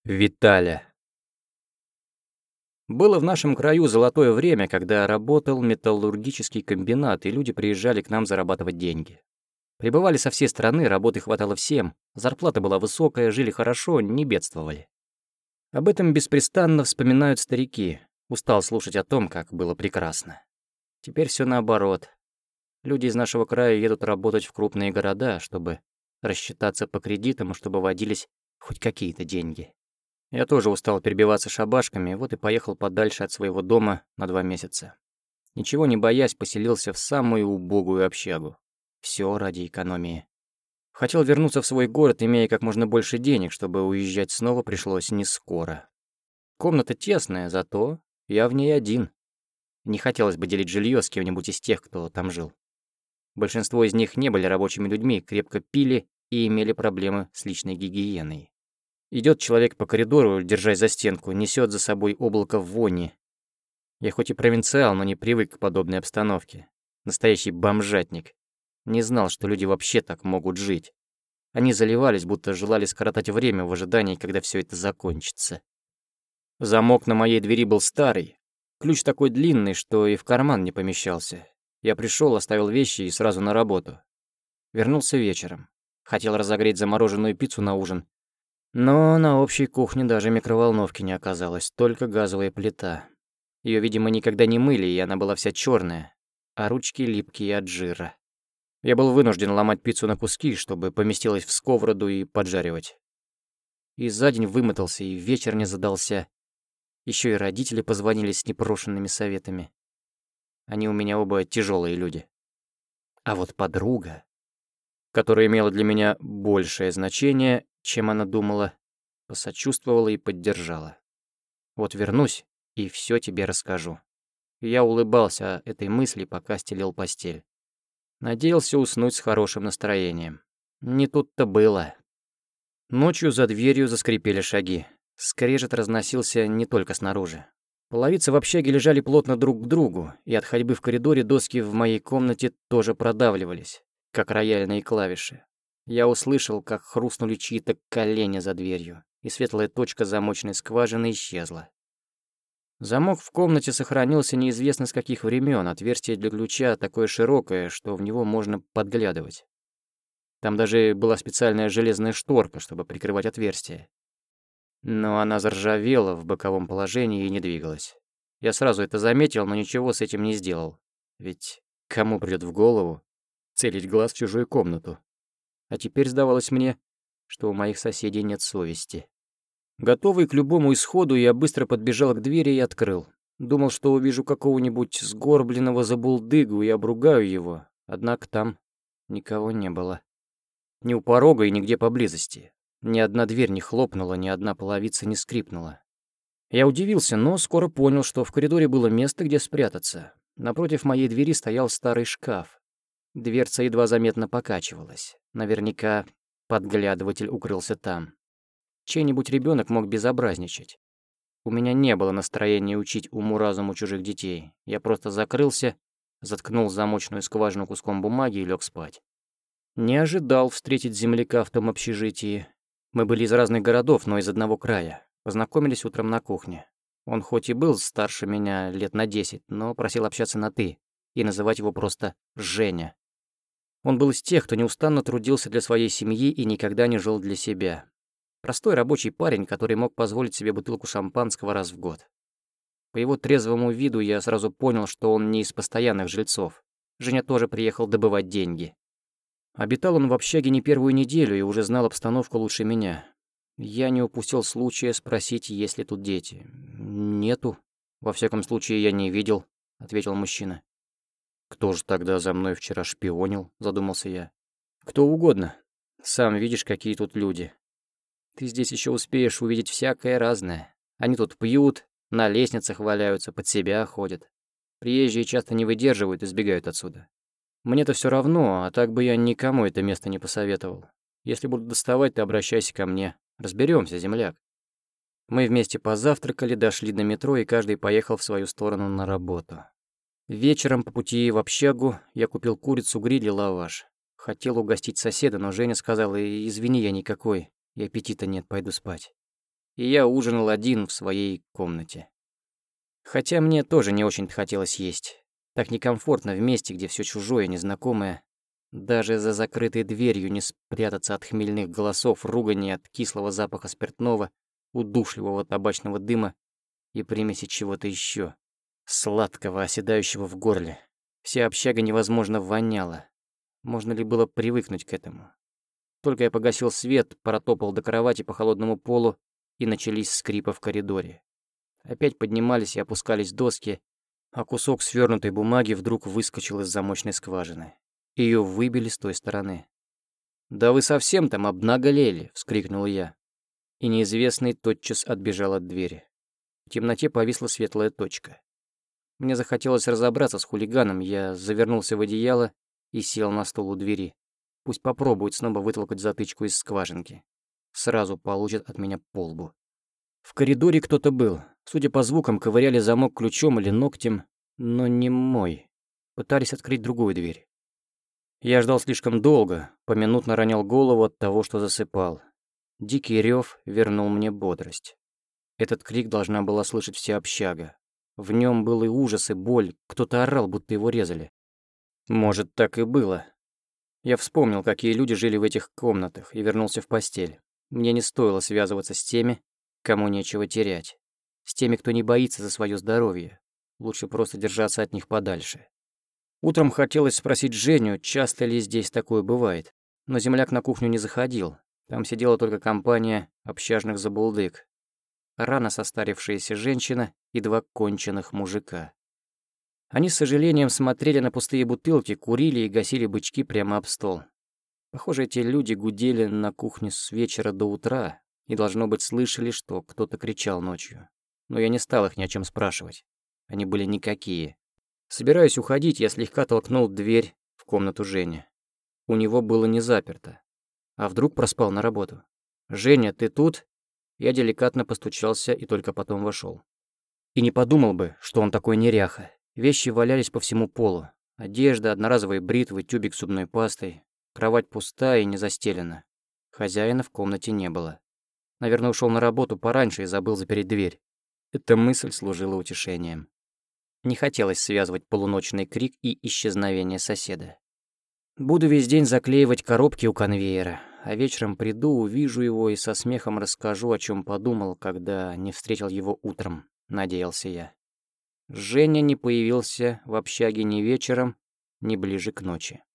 Виталя. Было в нашем краю золотое время, когда работал металлургический комбинат, и люди приезжали к нам зарабатывать деньги. Прибывали со всей страны, работы хватало всем, зарплата была высокая, жили хорошо, не бедствовали. Об этом беспрестанно вспоминают старики. Устал слушать о том, как было прекрасно. Теперь все наоборот. Люди из нашего края едут работать в крупные города, чтобы рассчитаться по кредитам и чтобы водились хоть какие-то деньги. Я тоже устал перебиваться шабашками, вот и поехал подальше от своего дома на 2 месяца. Ничего не боясь, поселился в самую убогую общагу. Все ради экономии. Хотел вернуться в свой город, имея как можно больше денег, чтобы уезжать снова пришлось не скоро. Комната тесная, зато я в ней один. Не хотелось бы делить жилье с кем-нибудь из тех, кто там жил. Большинство из них не были рабочими людьми, крепко пили и имели проблемы с личной гигиеной. Идет человек по коридору, держась за стенку, несет за собой облако вони. Я хоть и провинциал, но не привык к подобной обстановке. Настоящий бомжатник. Не знал, что люди вообще так могут жить. Они заливались, будто желали скоротать время в ожидании, когда все это закончится. Замок на моей двери был старый. Ключ такой длинный, что и в карман не помещался. Я пришел, оставил вещи и сразу на работу. Вернулся вечером. Хотел разогреть замороженную пиццу на ужин. Но на общей кухне даже микроволновки не оказалось, только газовая плита. Ее, видимо, никогда не мыли, и она была вся черная, а ручки липкие от жира. Я был вынужден ломать пиццу на куски, чтобы поместилась в сковороду и поджаривать. И за день вымотался, и вечер не задался. Еще и родители позвонили с непрошенными советами. Они у меня оба тяжелые люди. А вот подруга, которая имела для меня большее значение, чем она думала, посочувствовала и поддержала. Вот вернусь и все тебе расскажу. Я улыбался этой мысли, пока стелил постель. Надеялся уснуть с хорошим настроением. Не тут-то было. Ночью за дверью заскрипели шаги. Скрежет разносился не только снаружи. Половицы в общаге лежали плотно друг к другу, и от ходьбы в коридоре доски в моей комнате тоже продавливались, как рояльные клавиши. Я услышал, как хрустнули чьи-то колени за дверью, и светлая точка замочной скважины исчезла. Замок в комнате сохранился неизвестно с каких времен, отверстие для ключа такое широкое, что в него можно подглядывать. Там даже была специальная железная шторка, чтобы прикрывать отверстие. Но она заржавела в боковом положении и не двигалась. Я сразу это заметил, но ничего с этим не сделал. Ведь кому придёт в голову целить глаз в чужую комнату? А теперь сдавалось мне, что у моих соседей нет совести. Готовый к любому исходу, я быстро подбежал к двери и открыл. Думал, что увижу какого-нибудь сгорбленного забулдыгу и обругаю его, однако там никого не было. Ни у порога и нигде поблизости. Ни одна дверь не хлопнула, ни одна половица не скрипнула. Я удивился, но скоро понял, что в коридоре было место, где спрятаться. Напротив моей двери стоял старый шкаф. Дверца едва заметно покачивалась. Наверняка подглядыватель укрылся там. Чей-нибудь ребенок мог безобразничать. У меня не было настроения учить уму-разуму чужих детей. Я просто закрылся, заткнул замочную скважину куском бумаги и лег спать. Не ожидал встретить земляка в том общежитии. Мы были из разных городов, но из одного края. Познакомились утром на кухне. Он хоть и был старше меня лет на 10, но просил общаться на «ты» и называть его просто «Женя». Он был из тех, кто неустанно трудился для своей семьи и никогда не жил для себя. Простой рабочий парень, который мог позволить себе бутылку шампанского раз в год. По его трезвому виду я сразу понял, что он не из постоянных жильцов. Женя тоже приехал добывать деньги. Обитал он в общаге не первую неделю и уже знал обстановку лучше меня. Я не упустил случая спросить, есть ли тут дети. «Нету. Во всяком случае, я не видел», — ответил мужчина. «Кто же тогда за мной вчера шпионил?» — задумался я. «Кто угодно. Сам видишь, какие тут люди. Ты здесь еще успеешь увидеть всякое разное. Они тут пьют, на лестницах валяются, под себя ходят. Приезжие часто не выдерживают и сбегают отсюда. Мне-то все равно, а так бы я никому это место не посоветовал. Если будут доставать, ты обращайся ко мне. Разберемся, земляк». Мы вместе позавтракали, дошли до метро, и каждый поехал в свою сторону на работу. Вечером по пути в общагу я купил курицу, гриль и лаваш. Хотел угостить соседа, но Женя сказала: «Извини, я никакой, и аппетита нет, пойду спать». и я ужинал один в своей комнате. Хотя мне тоже не очень-то хотелось есть. Так некомфортно в месте, где все чужое, незнакомое. Даже за закрытой дверью не спрятаться от хмельных голосов, ругани, от кислого запаха спиртного, удушливого табачного дыма и примеси чего-то еще, сладкого, оседающего в горле. Вся общага невозможно воняла. Можно ли было привыкнуть к этому? Только я погасил свет, протопал до кровати по холодному полу, и начались скрипы в коридоре. Опять поднимались и опускались доски, а кусок свернутой бумаги вдруг выскочил из замочной скважины. Ее выбили с той стороны. «Да вы совсем там обнаголели!» — вскрикнул я. И неизвестный тотчас отбежал от двери. В темноте повисла светлая точка. Мне захотелось разобраться с хулиганом, я завернулся в одеяло и сел на стул у двери. Пусть попробует снова вытолкать затычку из скважинки. Сразу получит от меня по лбу. В коридоре кто-то был. Судя по звукам, ковыряли замок ключом или ногтем, но не мой. Пытались открыть другую дверь. Я ждал слишком долго, поминутно ронял голову от того, что засыпал. Дикий рев вернул мне бодрость. Этот крик должна была слышать вся общага. В нем был и ужас, и боль, кто-то орал, будто его резали. Может, так и было. Я вспомнил, какие люди жили в этих комнатах, и вернулся в постель. Мне не стоило связываться с теми, кому нечего терять. С теми, кто не боится за свое здоровье. Лучше просто держаться от них подальше. Утром хотелось спросить Женю, часто ли здесь такое бывает. Но земляк на кухню не заходил. Там сидела только компания общажных забулдык. Рано состарившаяся женщина и два конченых мужика. Они с сожалением смотрели на пустые бутылки, курили и гасили бычки прямо об стол. Похоже, эти люди гудели на кухне с вечера до утра и, должно быть, слышали, что кто-то кричал ночью. Но я не стал их ни о чем спрашивать. Они были никакие. Собираясь уходить, я слегка толкнул дверь в комнату Жени. У него было не заперто. А вдруг проспал на работу? «Женя, ты тут?» Я деликатно постучался и только потом вошел. И не подумал бы, что он такой неряха. Вещи валялись по всему полу. Одежда, одноразовые бритвы, тюбик с зубной пастой. Кровать пустая и не застелена. Хозяина в комнате не было. Наверное, ушел на работу пораньше и забыл запереть дверь. Эта мысль служила утешением. Не хотелось связывать полуночный крик и исчезновение соседа. Буду весь день заклеивать коробки у конвейера, а вечером приду, увижу его и со смехом расскажу, о чем подумал, когда не встретил его утром, надеялся я. Женя не появился в общаге ни вечером, ни ближе к ночи.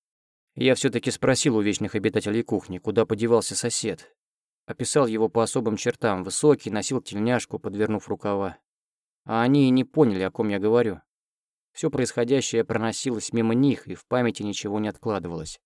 Я все-таки спросил у вечных обитателей кухни, куда подевался сосед. Описал его по особым чертам: высокий, носил тельняшку, подвернув рукава. А они и не поняли, о ком я говорю. Все происходящее проносилось мимо них, и в памяти ничего не откладывалось.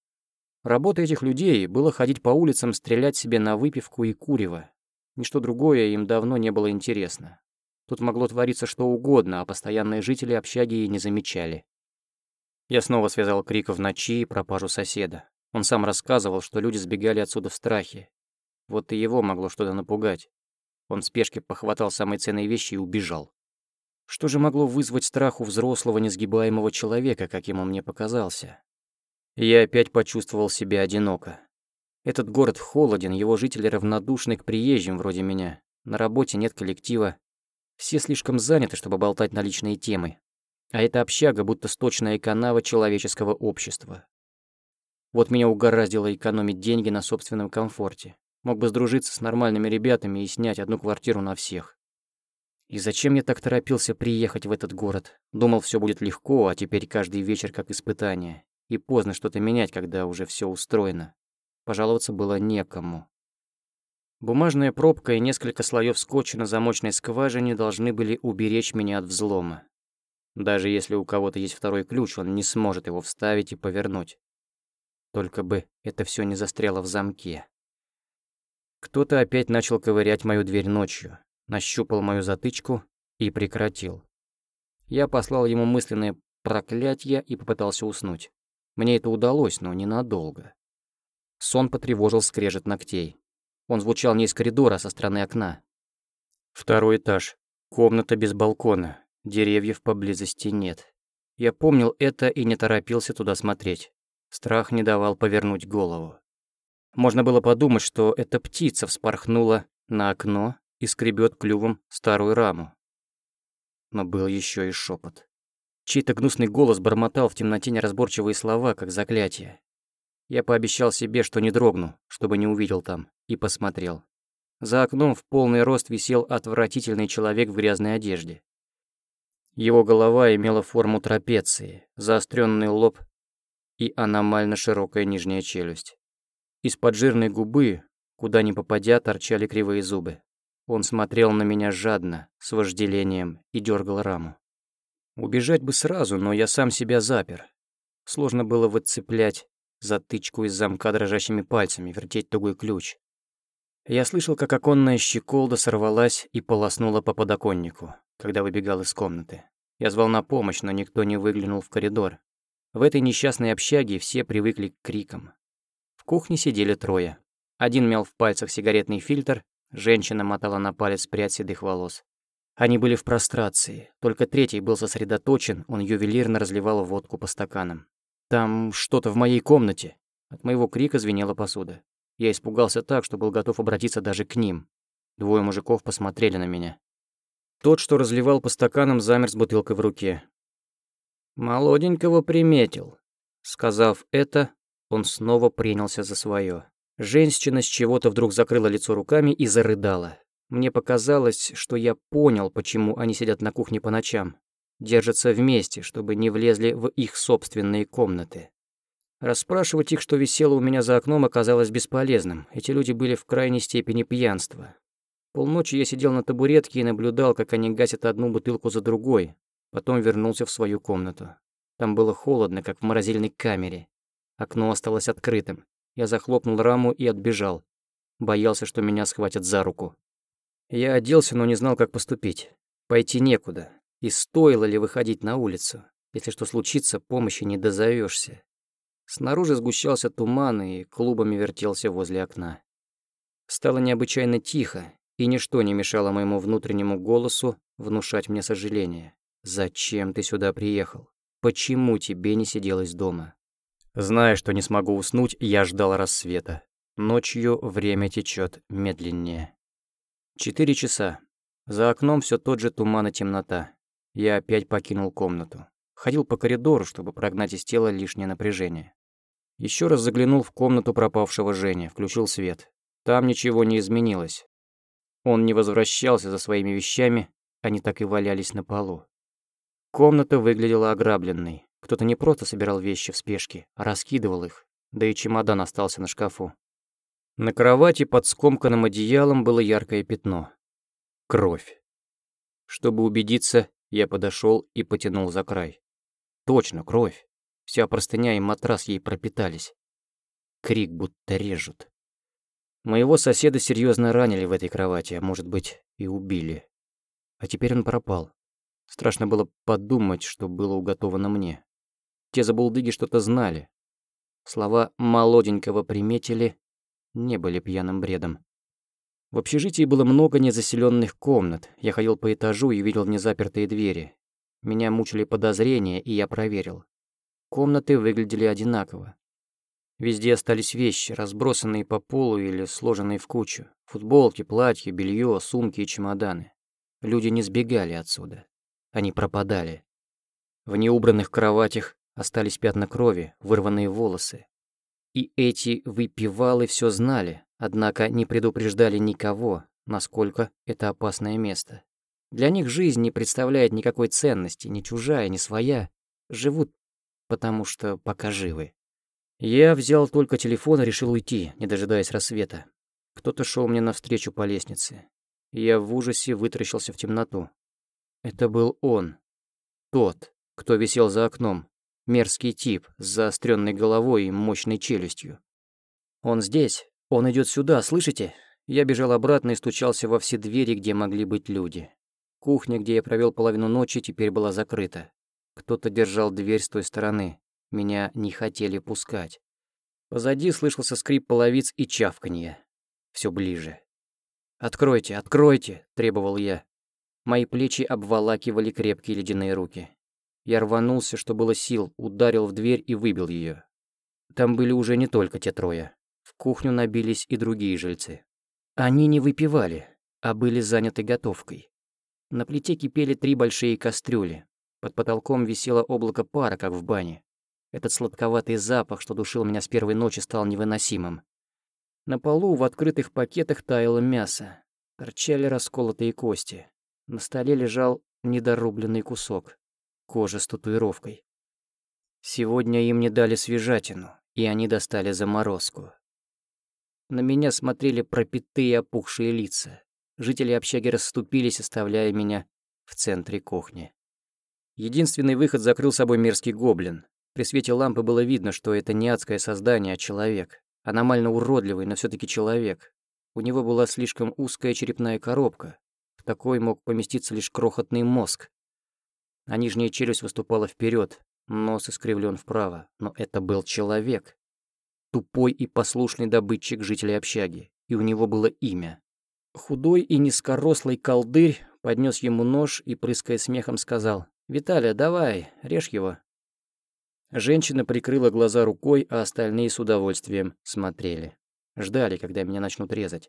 Работа этих людей было ходить по улицам, стрелять себе на выпивку и курево. Ничто другое им давно не было интересно. Тут могло твориться что угодно, а постоянные жители общаги и не замечали. Я снова связал крик в ночи и пропажу соседа. Он сам рассказывал, что люди сбегали отсюда в страхе. Вот и его могло что-то напугать. Он в спешке похватал самые ценные вещи и убежал. Что же могло вызвать страх у взрослого несгибаемого человека, каким он мне показался? Я опять почувствовал себя одиноко. Этот город холоден, его жители равнодушны к приезжим вроде меня. На работе нет коллектива. Все слишком заняты, чтобы болтать на личные темы. А эта общага будто сточная канава человеческого общества. Вот меня угораздило экономить деньги на собственном комфорте. Мог бы сдружиться с нормальными ребятами и снять одну квартиру на всех. И зачем я так торопился приехать в этот город? Думал, все будет легко, а теперь каждый вечер как испытание. И поздно что-то менять, когда уже все устроено. Пожаловаться было некому. Бумажная пробка и несколько слоев скотча на замочной скважине должны были уберечь меня от взлома. Даже если у кого-то есть второй ключ, он не сможет его вставить и повернуть. Только бы это все не застряло в замке. Кто-то опять начал ковырять мою дверь ночью, нащупал мою затычку и прекратил. Я послал ему мысленное проклятие и попытался уснуть. Мне это удалось, но ненадолго. Сон потревожил скрежет ногтей. Он звучал не из коридора, а со стороны окна. Второй этаж. Комната без балкона. Деревьев поблизости нет. Я помнил это и не торопился туда смотреть. Страх не давал повернуть голову. Можно было подумать, что эта птица вспорхнула на окно и скребет клювом старую раму. Но был еще и шепот. Чей-то гнусный голос бормотал в темноте неразборчивые слова, как заклятие. Я пообещал себе, что не дрогну, чтобы не увидел там, и посмотрел. За окном в полный рост висел отвратительный человек в грязной одежде. Его голова имела форму трапеции, заостренный лоб и аномально широкая нижняя челюсть. Из-под жирной губы, куда ни попадя, торчали кривые зубы. Он смотрел на меня жадно, с вожделением, и дергал раму. Убежать бы сразу, но я сам себя запер. Сложно было выцеплять затычку из замка дрожащими пальцами, вертеть тугой ключ. Я слышал, как оконная щеколда сорвалась и полоснула по подоконнику, когда выбегал из комнаты. Я звал на помощь, но никто не выглянул в коридор. В этой несчастной общаге все привыкли к крикам. В кухне сидели трое. Один мял в пальцах сигаретный фильтр, женщина мотала на палец прядь седых волос. Они были в прострации, только третий был сосредоточен, он ювелирно разливал водку по стаканам. «Там что-то в моей комнате!» От моего крика звенела посуда. Я испугался так, что был готов обратиться даже к ним. Двое мужиков посмотрели на меня. Тот, что разливал по стаканам, замер с бутылкой в руке. «Молоденького приметил». Сказав это, он снова принялся за свое. Женщина с чего-то вдруг закрыла лицо руками и зарыдала. Мне показалось, что я понял, почему они сидят на кухне по ночам. Держатся вместе, чтобы не влезли в их собственные комнаты. Расспрашивать их, что висело у меня за окном, оказалось бесполезным. Эти люди были в крайней степени пьянства. Полночи я сидел на табуретке и наблюдал, как они гасят одну бутылку за другой. Потом вернулся в свою комнату. Там было холодно, как в морозильной камере. Окно осталось открытым. Я захлопнул раму и отбежал. Боялся, что меня схватят за руку. Я оделся, но не знал, как поступить. Пойти некуда. И стоило ли выходить на улицу? Если что случится, помощи не дозовешься. Снаружи сгущался туман и клубами вертелся возле окна. Стало необычайно тихо, и ничто не мешало моему внутреннему голосу внушать мне сожаление. «Зачем ты сюда приехал? Почему тебе не сиделось дома?» Зная, что не смогу уснуть, я ждал рассвета. Ночью время течет медленнее. 4 часа. За окном все тот же туман и темнота. Я опять покинул комнату. Ходил по коридору, чтобы прогнать из тела лишнее напряжение. Еще раз заглянул в комнату пропавшего Жени, включил свет. Там ничего не изменилось. Он не возвращался за своими вещами, они так и валялись на полу. Комната выглядела ограбленной. Кто-то не просто собирал вещи в спешке, а раскидывал их, да и чемодан остался на шкафу. На кровати под скомканным одеялом было яркое пятно. Кровь. Чтобы убедиться, я подошел и потянул за край. Точно, кровь. Вся простыня и матрас ей пропитались. Крик будто режут. Моего соседа серьезно ранили в этой кровати, а может быть и убили. А теперь он пропал. Страшно было подумать, что было уготовано мне. Те забулдыги что-то знали. Слова «молоденького приметили» не были пьяным бредом. В общежитии было много незаселенных комнат. Я ходил по этажу и видел незапертые двери. Меня мучили подозрения, и я проверил. Комнаты выглядели одинаково. Везде остались вещи, разбросанные по полу или сложенные в кучу. Футболки, платья, белье, сумки и чемоданы. Люди не сбегали отсюда. Они пропадали. В неубранных кроватях остались пятна крови, вырванные волосы. И эти выпивалы все знали, однако не предупреждали никого, насколько это опасное место. Для них жизнь не представляет никакой ценности, ни чужая, ни своя. Живут, потому что пока живы. Я взял только телефон и решил уйти, не дожидаясь рассвета. Кто-то шел мне навстречу по лестнице. Я в ужасе вытаращился в темноту. Это был он. Тот, кто висел за окном. Мерзкий тип с заостренной головой и мощной челюстью. Он здесь. Он идет сюда, слышите? Я бежал обратно и стучался во все двери, где могли быть люди. Кухня, где я провел половину ночи, теперь была закрыта. Кто-то держал дверь с той стороны. Меня не хотели пускать. Позади слышался скрип половиц и чавканье. Все ближе. «Откройте, откройте!» – требовал я. Мои плечи обволакивали крепкие ледяные руки. Я рванулся, что было сил, ударил в дверь и выбил ее. Там были уже не только те трое. В кухню набились и другие жильцы. Они не выпивали, а были заняты готовкой. На плите кипели 3 большие кастрюли. Под потолком висело облако пара, как в бане. Этот сладковатый запах, что душил меня с первой ночи, стал невыносимым. На полу в открытых пакетах таяло мясо. Торчали расколотые кости. На столе лежал недорубленный кусок. Кожа с татуировкой. Сегодня им не дали свежатину, и они достали заморозку. На меня смотрели пропитые опухшие лица. Жители общаги расступились, оставляя меня в центре кухни. Единственный выход закрыл собой мерзкий гоблин. При свете лампы было видно, что это не адское создание, а человек. Аномально уродливый, но все таки человек. У него была слишком узкая черепная коробка. В такой мог поместиться лишь крохотный мозг. А нижняя челюсть выступала вперед, нос искривлен вправо. Но это был человек. Тупой и послушный добытчик жителей общаги. И у него было имя. Худой и низкорослый колдырь поднес ему нож и, прыская смехом, сказал: «Виталя, давай, режь его». Женщина прикрыла глаза рукой, а остальные с удовольствием смотрели. Ждали, когда меня начнут резать.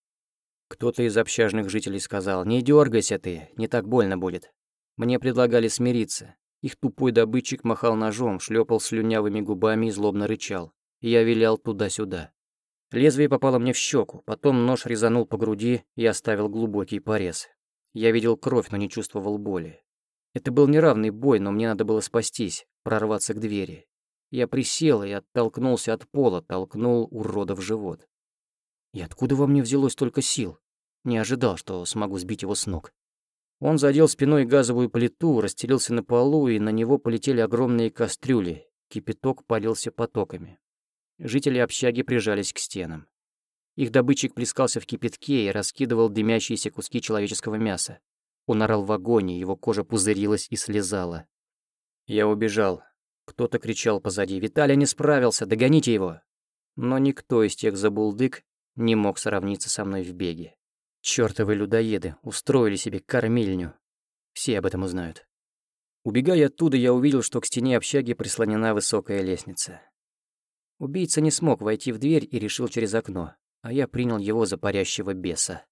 Кто-то из общажных жителей сказал: «Не дергайся ты, не так больно будет». Мне предлагали смириться. Их тупой добытчик махал ножом, шлепал слюнявыми губами и злобно рычал. Я вилял туда-сюда. Лезвие попало мне в щеку, потом нож резанул по груди и оставил глубокий порез. Я видел кровь, но не чувствовал боли. Это был неравный бой, но мне надо было спастись, прорваться к двери. Я присел и оттолкнулся от пола, толкнул урода в живот. И откуда во мне взялось столько сил? Не ожидал, что смогу сбить его с ног. Он задел спиной газовую плиту, расстелился на полу, и на него полетели огромные кастрюли. Кипяток полился потоками. Жители общаги прижались к стенам. Их добытчик плескался в кипятке и раскидывал дымящиеся куски человеческого мяса. Он орал в агонии, его кожа пузырилась и слезала. Я убежал. Кто-то кричал позади: «Виталий не справился, догоните его!» Но никто из тех забулдык не мог сравниться со мной в беге. Чёртовы людоеды устроили себе кормильню. Все об этом узнают. Убегая оттуда, я увидел, что к стене общаги прислонена высокая лестница. Убийца не смог войти в дверь и решил через окно, а я принял его за парящего беса.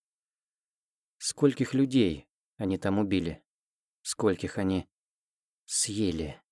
Скольких людей они там убили? Скольких они съели?